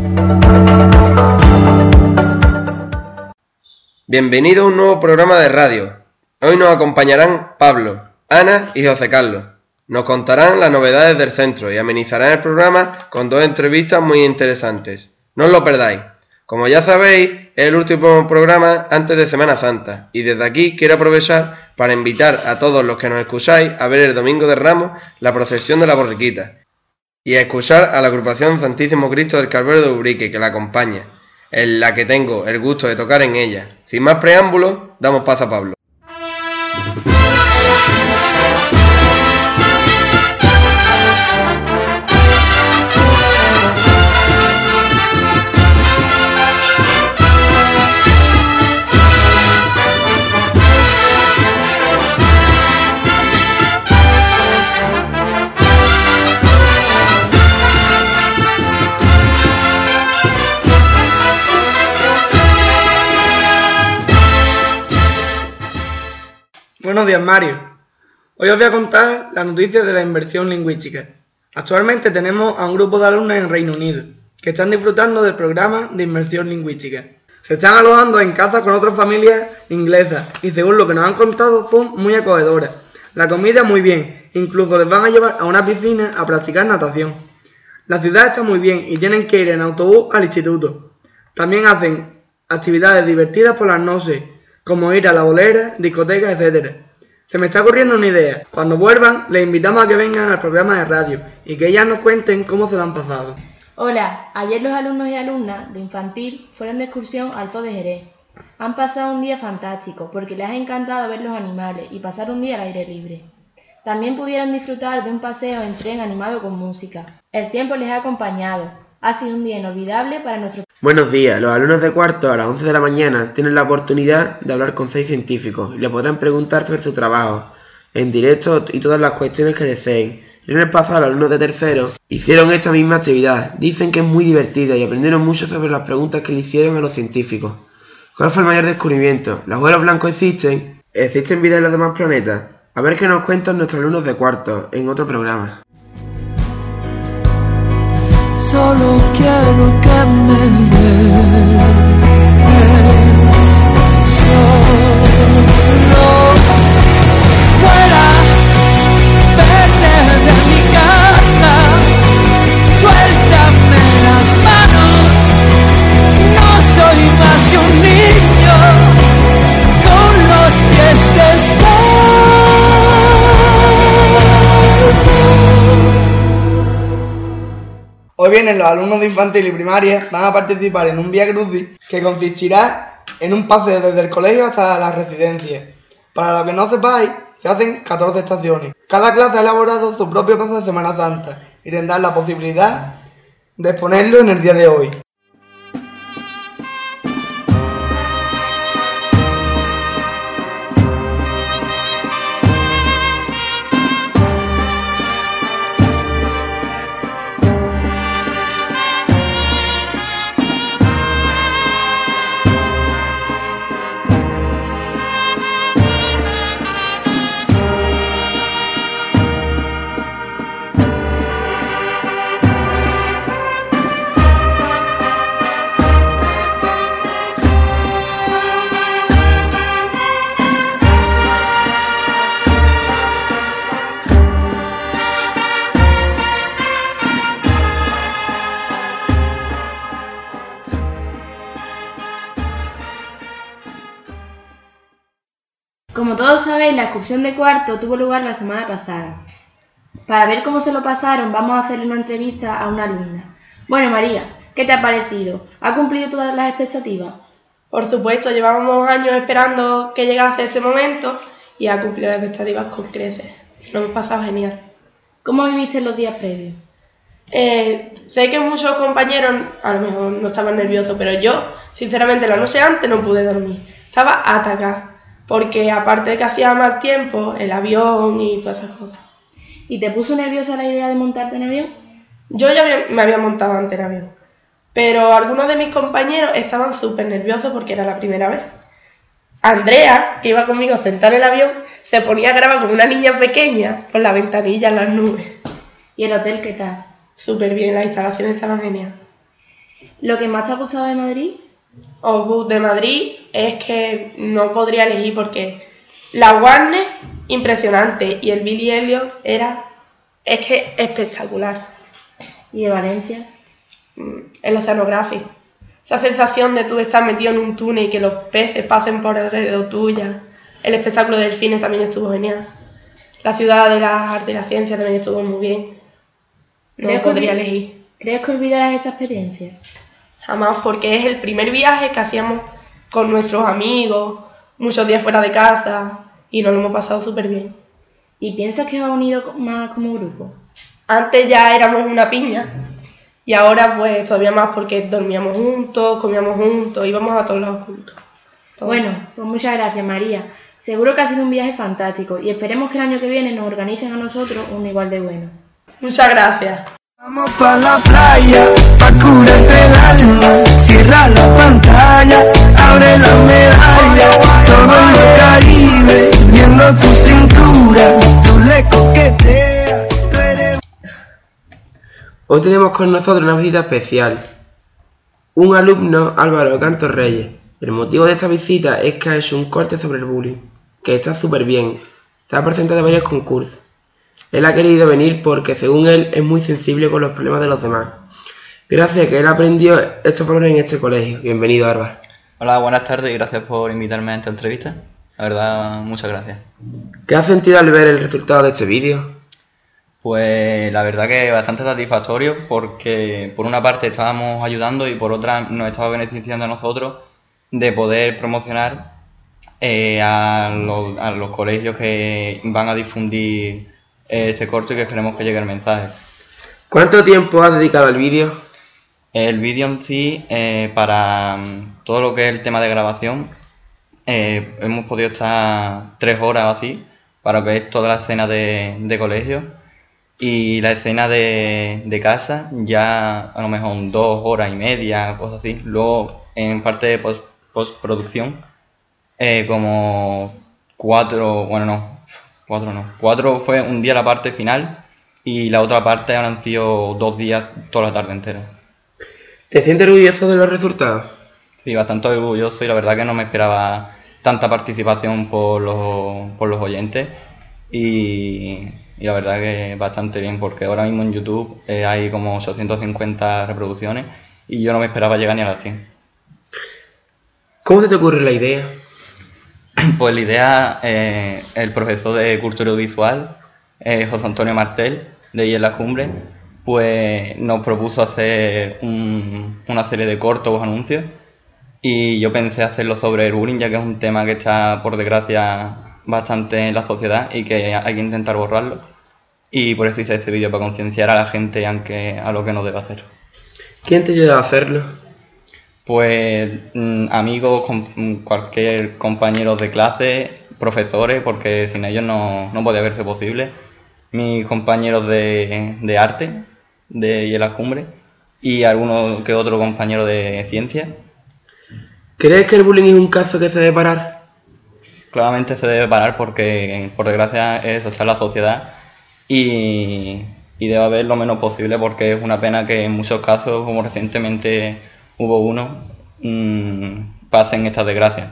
Bienvenido a un nuevo programa de radio. Hoy nos acompañarán Pablo, Ana y José Carlos. Nos contarán las novedades del centro y amenizarán el programa con 2 entrevistas muy interesantes. No os lo perdáis. Como ya sabéis, es el último programa antes de Semana Santa y desde aquí quiero aprovechar para invitar a todos los que nos escucháis a ver el Domingo de Ramos la procesión de la borriquita y a escuchar a la agrupación Santísimo Cristo del Calvario de Ubrique que la acompaña, en la que tengo el gusto de tocar en ella. Sin más preámbulos, damos paso a Pablo. Buenos días, Mario. Hoy os voy a contar las noticias de la inmersión lingüística. Actualmente tenemos a un grupo de alumnos en Reino Unido que están disfrutando del programa de inmersión lingüística. Se están alojando en casa con otras familias inglesas y según lo que nos han contado son muy acogedoras. La comida muy bien, incluso les van a llevar a una piscina a practicar natación. La ciudad está muy bien y tienen que ir en autobús al instituto. También hacen actividades divertidas por las noches, como ir a la bolera, discotecas, etc. Se me está ocurriendo una idea. Cuando vuelvan, les invitamos a que vengan al programa de radio y que ellas nos cuenten cómo se lo han pasado. Hola, ayer los alumnos y alumnas de infantil fueron de excursión al Zoo de Jerez. Han pasado un día fantástico porque les ha encantado ver los animales y pasar un día al aire libre. También pudieron disfrutar de un paseo en tren animado con música. El tiempo les ha acompañado. Ha sido un día inolvidable para nuestros... Buenos días, los alumnos de cuarto a las 11 de la mañana tienen la oportunidad de hablar con 6 científicos y le podrán preguntar sobre su trabajo, en directo y todas las cuestiones que deseen. En el pasado los alumnos de tercero hicieron esta misma actividad, dicen que es muy divertida y aprendieron mucho sobre las preguntas que le hicieron a los científicos. ¿Cuál fue el mayor descubrimiento? ¿Los agujeros blancos existen? ¿Existen vida en los demás planetas? A ver qué nos cuentan nuestros alumnos de cuarto en otro programa. Solo quiero que me des, solo fuera, vete de mi casa, suéltame las manos, no soy más que un niño con los pies descalzos. Hoy vienen los alumnos de infantil y primaria, van a participar en un Via Crucis que consistirá en un paseo desde el colegio hasta la residencia. Para los que no sepáis, se hacen 14 estaciones. Cada clase ha elaborado su propio paso de Semana Santa y tendrán la posibilidad de exponerlo en el día de hoy. Como todos sabéis, la excursión de cuarto tuvo lugar la semana pasada. Para ver cómo se lo pasaron, vamos a hacerle una entrevista a una alumna. Bueno, María, ¿qué te ha parecido? ¿Ha cumplido todas las expectativas? Por supuesto, llevábamos años esperando que llegase este momento y ha cumplido las expectativas con creces. Lo hemos pasado genial. ¿Cómo viviste los días previos? Sé que muchos compañeros a lo mejor no estaban nerviosos, pero yo, sinceramente, la noche antes no pude dormir. Estaba atacada, porque aparte de que hacía mal tiempo, el avión y todas esas cosas. ¿Y te puso nerviosa la idea de montarte en avión? Yo ya me había montado antes en avión, pero algunos de mis compañeros estaban súper nerviosos porque era la primera vez. Andrea, que iba conmigo sentada en el avión, se ponía a grabar como una niña pequeña con la ventanilla en las nubes. ¿Y el hotel qué tal? Súper bien, las instalaciones estaban geniales. ¿Lo que más te ha gustado de Madrid? De Madrid es que no podría elegir porque la Warner, impresionante, y el Billy Elliot es que espectacular. ¿Y de Valencia? El Oceanographic. Esa sensación de tú estar metido en un túnel y que los peces pasen por alrededor tuya. El espectáculo del cine también estuvo genial. La ciudad de las artes y la ciencia también estuvo muy bien. No podría elegir. ¿Crees que olvidarás esta experiencia? Jamás, porque es el primer viaje que hacíamos con nuestros amigos, muchos días fuera de casa, y nos lo hemos pasado súper bien. ¿Y piensas que os ha unido más como grupo? Antes ya éramos una piña, y ahora pues todavía más porque dormíamos juntos, comíamos juntos, íbamos a todos lados juntos. Bueno, pues muchas gracias, María. Seguro que ha sido un viaje fantástico y esperemos que el año que viene nos organicen a nosotros uno igual de bueno. Muchas gracias. Vamos pa' la playa, pa' curarte el alma. Cierra la pantalla, abre la medalla. Todo en el Caribe, viendo tu cintura. Tú le coqueteas, tú eres... Hoy tenemos con nosotros una visita especial. Un alumno, Álvaro Cantos Reyes. El motivo de esta visita es que ha hecho un corte sobre el bullying, que está súper bien. Se ha presentado en varios concursos. Él ha querido venir porque, según él, es muy sensible con los problemas de los demás. Gracias a que él aprendió estos valores en este colegio. Bienvenido, Álvaro. Hola, buenas tardes y gracias por invitarme a esta entrevista. La verdad, muchas gracias. ¿Qué has sentido al ver el resultado de este vídeo? Pues la verdad que bastante satisfactorio porque por una parte estábamos ayudando y por otra nos estaba beneficiando a nosotros de poder promocionar a los colegios que van a difundir este corto y que esperemos que llegue el mensaje. ¿Cuánto tiempo has dedicado al vídeo? El vídeo en sí, para todo lo que es el tema de grabación, hemos podido estar 3 horas o así, para lo que es toda la escena de colegio, y la escena de casa ya a lo mejor 2 horas y media, cosas así. Luego en parte de postproducción, como 4 fue un día la parte final y la otra parte han sido 2 días toda la tarde entera. ¿Te sientes orgulloso de los resultados? Sí, bastante orgulloso y la verdad que no me esperaba tanta participación por los oyentes y la verdad que bastante bien porque ahora mismo en YouTube hay como 850 reproducciones y yo no me esperaba llegar ni a las 100. ¿Cómo se te ocurre la idea? Pues la idea, el profesor de Cultura Audiovisual, José Antonio Martel, de ahí en la Cumbre, pues nos propuso hacer una serie de cortos o anuncios y yo pensé hacerlo sobre el bullying, ya que es un tema que está, por desgracia, bastante en la sociedad y que hay que intentar borrarlo. Y por eso hice este vídeo, para concienciar a la gente aunque a lo que no debe hacer. ¿Quién te ayudó a hacerlo? Pues amigos, cualquier compañero de clase, profesores, porque sin ellos no podía verse posible. Mis compañeros de arte, de la Cumbre, y algunos que otro compañero de ciencia. ¿Crees que el bullying es un caso que se debe parar? Claramente se debe parar porque, por desgracia, eso está en la sociedad y debe haber lo menos posible porque es una pena que en muchos casos, como recientemente hubo uno, pasen estas desgracias.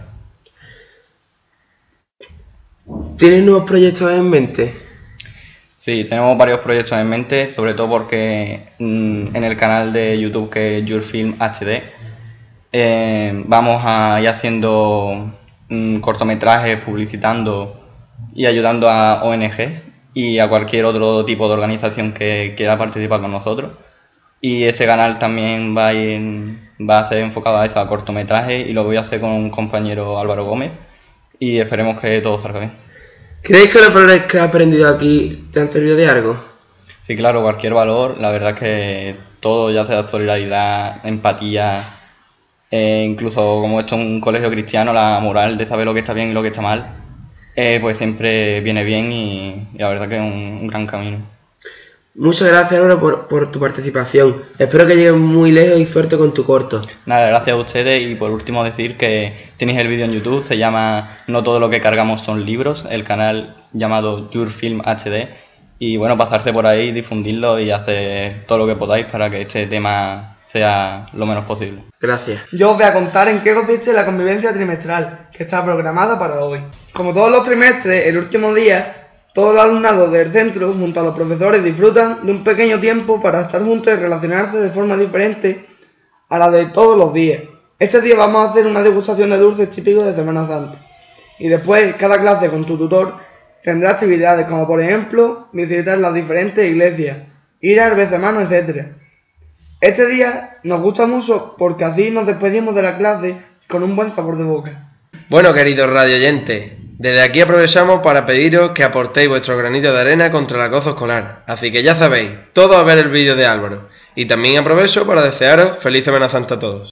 ¿Tienes nuevos proyectos en mente? Sí, tenemos varios proyectos en mente, sobre todo porque en el canal de YouTube que es Your Film HD vamos a ir haciendo cortometrajes, publicitando y ayudando a ONGs y a cualquier otro tipo de organización que quiera participar con nosotros. Y este canal también va a ser enfocado a eso, a cortometrajes, y lo voy a hacer con un compañero, Álvaro Gómez, y esperemos que todo salga bien. ¿Creéis que los valores que has aprendido aquí te han servido de algo? Sí, claro, cualquier valor, la verdad es que todo, ya sea solidaridad, empatía, incluso como esto es un colegio cristiano, la moral de saber lo que está bien y lo que está mal, pues siempre viene bien y la verdad que es un gran camino. Muchas gracias, Álvaro, por tu participación. Espero que llegues muy lejos y suerte con tu corto. Nada, gracias a ustedes y por último decir que tenéis el vídeo en YouTube, se llama No todo lo que cargamos son libros, el canal llamado Your Film HD, y bueno, pasarse por ahí, difundirlo y hacer todo lo que podáis para que este tema sea lo menos posible. Gracias. Yo os voy a contar en qué consiste la convivencia trimestral, que está programada para hoy. Como todos los trimestres, el último día, todo el alumnado del centro, junto a los profesores, disfrutan de un pequeño tiempo para estar juntos y relacionarse de forma diferente a la de todos los días. Este día vamos a hacer una degustación de dulces típicos de Semana Santa. Y después, cada clase con tu tutor tendrá actividades como, por ejemplo, visitar las diferentes iglesias, ir al becemano, etc. Este día nos gusta mucho porque así nos despedimos de la clase con un buen sabor de boca. Bueno, queridos radioyentes, desde aquí aprovechamos para pediros que aportéis vuestro granito de arena contra el acoso escolar. Así que ya sabéis, todos a ver el vídeo de Álvaro. Y también aprovecho para desearos feliz Semana Santa a todos.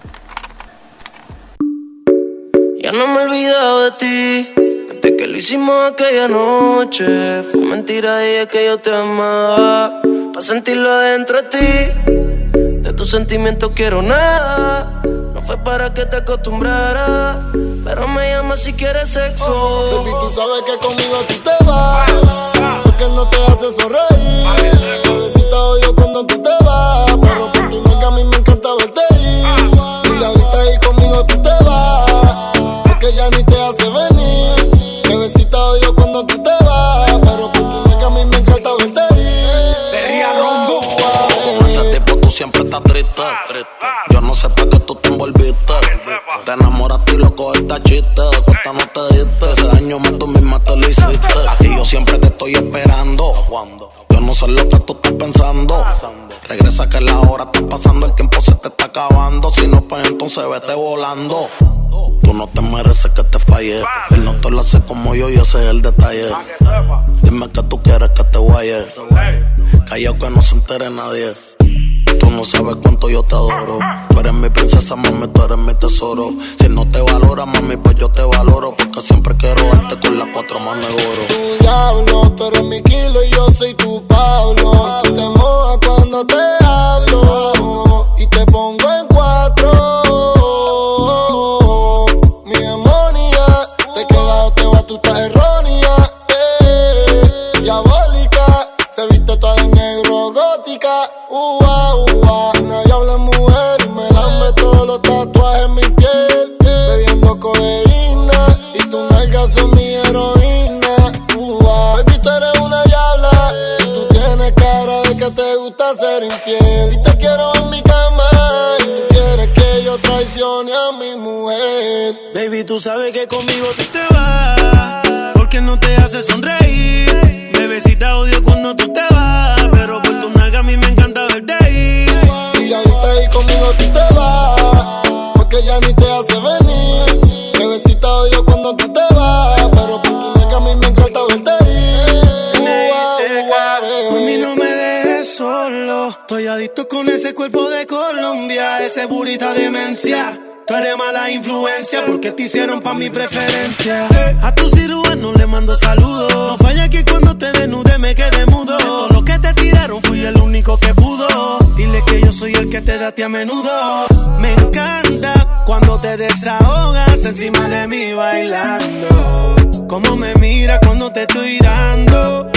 Ya no me he olvidado de ti, desde que lo hicimos aquella noche. Fue mentira, dije que yo te amaba, pa' sentirlo adentro de ti. De tus sentimientos quiero nada, no fue para que te acostumbraras, pero me llamas si quieres sexo. Baby, tú sabes que conmigo tú te vas, porque él no te hace sonreír. Bebecita odio cuando tú te vas, pero por tu nega a mí me encanta verte ir. Y ahorita ahí conmigo tú te vas, porque ya ni te hace venir. Bebecita odio cuando tú te vas, pero por tu nega a mí me encanta verte ir. Berría Rondo. Con ese tipo tú siempre estás triste. Yo no sé para qué tú te envolviste. Te enamoraste y loco esta chiste. De cuenta no te diste. Ese daño más tú misma te lo hiciste. Y yo siempre te estoy esperando. Yo no sé lo que tú estás pensando. Regresa que la hora está pasando, el tiempo se te está acabando. Si no, pues entonces vete volando. Tú no te mereces que te falle. Él no te lo hace como yo y ese es el detalle. Dime que tú quieres que te guaye. Callao que no se entere nadie. Tú no sabes cuánto yo te adoro. Tú eres mi princesa, mami, tú eres mi tesoro. Si no te valora, mami, pues yo te valoro, porque siempre quiero darte con las 4 manos de oro. Tu diablo, tú eres mi kilo y yo soy tu Pablo. Tú te mojas cuando te hablo y te pongo en 4. Mi demonia, te queda o te va, tú estás errónea. Diabólica, se viste toda de negro, gótica. Nadie habla mujer y me lame todos los tatuajes en mi piel. Bebiendo codeína y tus nalgas son mi heroína. Baby, tú eres una diabla y tú tienes cara de que te gusta ser infiel. Y te quiero en mi cama y tú quieres que yo traicione a mi mujer. Baby, tú sabes que conmigo tú te vas, porque no te hace sonreír. Bebecita odio cuando tú te vas, pero por tu nalga a mí me encanta verte ir. Y ahorita ahí conmigo tú te vas, porque ya ni te hace venir. Bebecita odio cuando tú te vas, pero por tu nalga a mí me encanta verte ir. Mami, no me dejes solo, estoy adicto con ese cuerpo de Colombia, ese burita demencia. Tú eres mala influencia porque te hicieron pa' mi preferencia. A tu cirujano le mando saludos. No falla que cuando te desnude me quedé mudo. De todo lo que te tiraron fui el único que pudo. Dile que yo soy el que te da a ti a menudo. Me encanta cuando te desahogas encima de mí bailando. Cómo me mira cuando te estoy dando.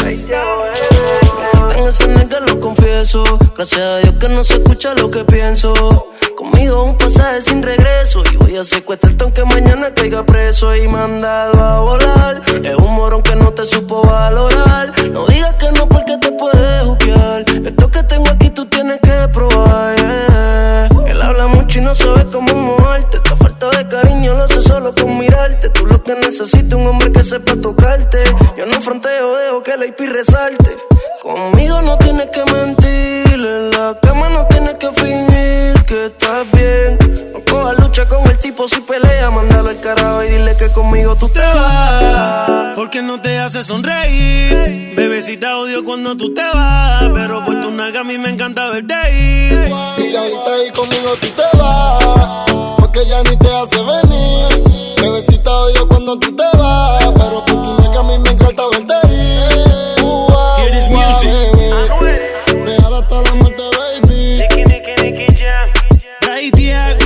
En ese nega lo confieso. Gracias a Dios que no se escucha lo que pienso. Conmigo un pasaje sin regreso y voy a secuestrarte aunque mañana caiga preso y mandarlo a volar. Es un morón que no te supo valorar. No digas que no porque te puedes juzgar. Esto que tengo aquí tú tienes que probar, yeah. Él habla mucho y no sabe cómo moverte. Esta falta de cariño lo hace solo con mirarte. Tú lo que necesitas un hombre que sepa tocarte. Yo no fronteo, dejo que la IP resalte. Conmigo no tienes que mentir, en la cama no tienes que fingir que estás bien. No cojas lucha con el tipo si pelea, mándalo al carajo y dile que conmigo tú te vas. Porque no te hace sonreír. Bebecita odio cuando tú te vas, pero por tu nalga a mí me encanta verte ir. Y ahorita ahí conmigo tú te vas, porque ya ni te hace venir. Bebecita odio cuando tú te vas, pero por tu nalga a mí me encanta verte ir. Hear this music. Real hasta la muerte, baby. Nicky Jam. Ray Tiago.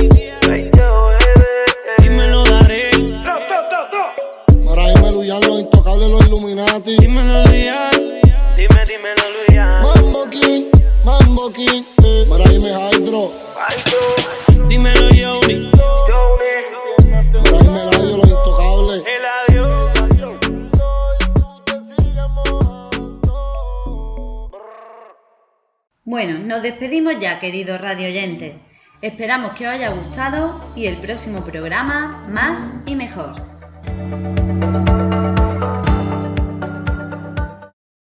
Dímelo, daré. Mara y Meluyan, los intocables, los Illuminati. Dímelo, Lian. Bueno, nos despedimos ya, queridos radioyentes. Esperamos que os haya gustado y el próximo programa más y mejor.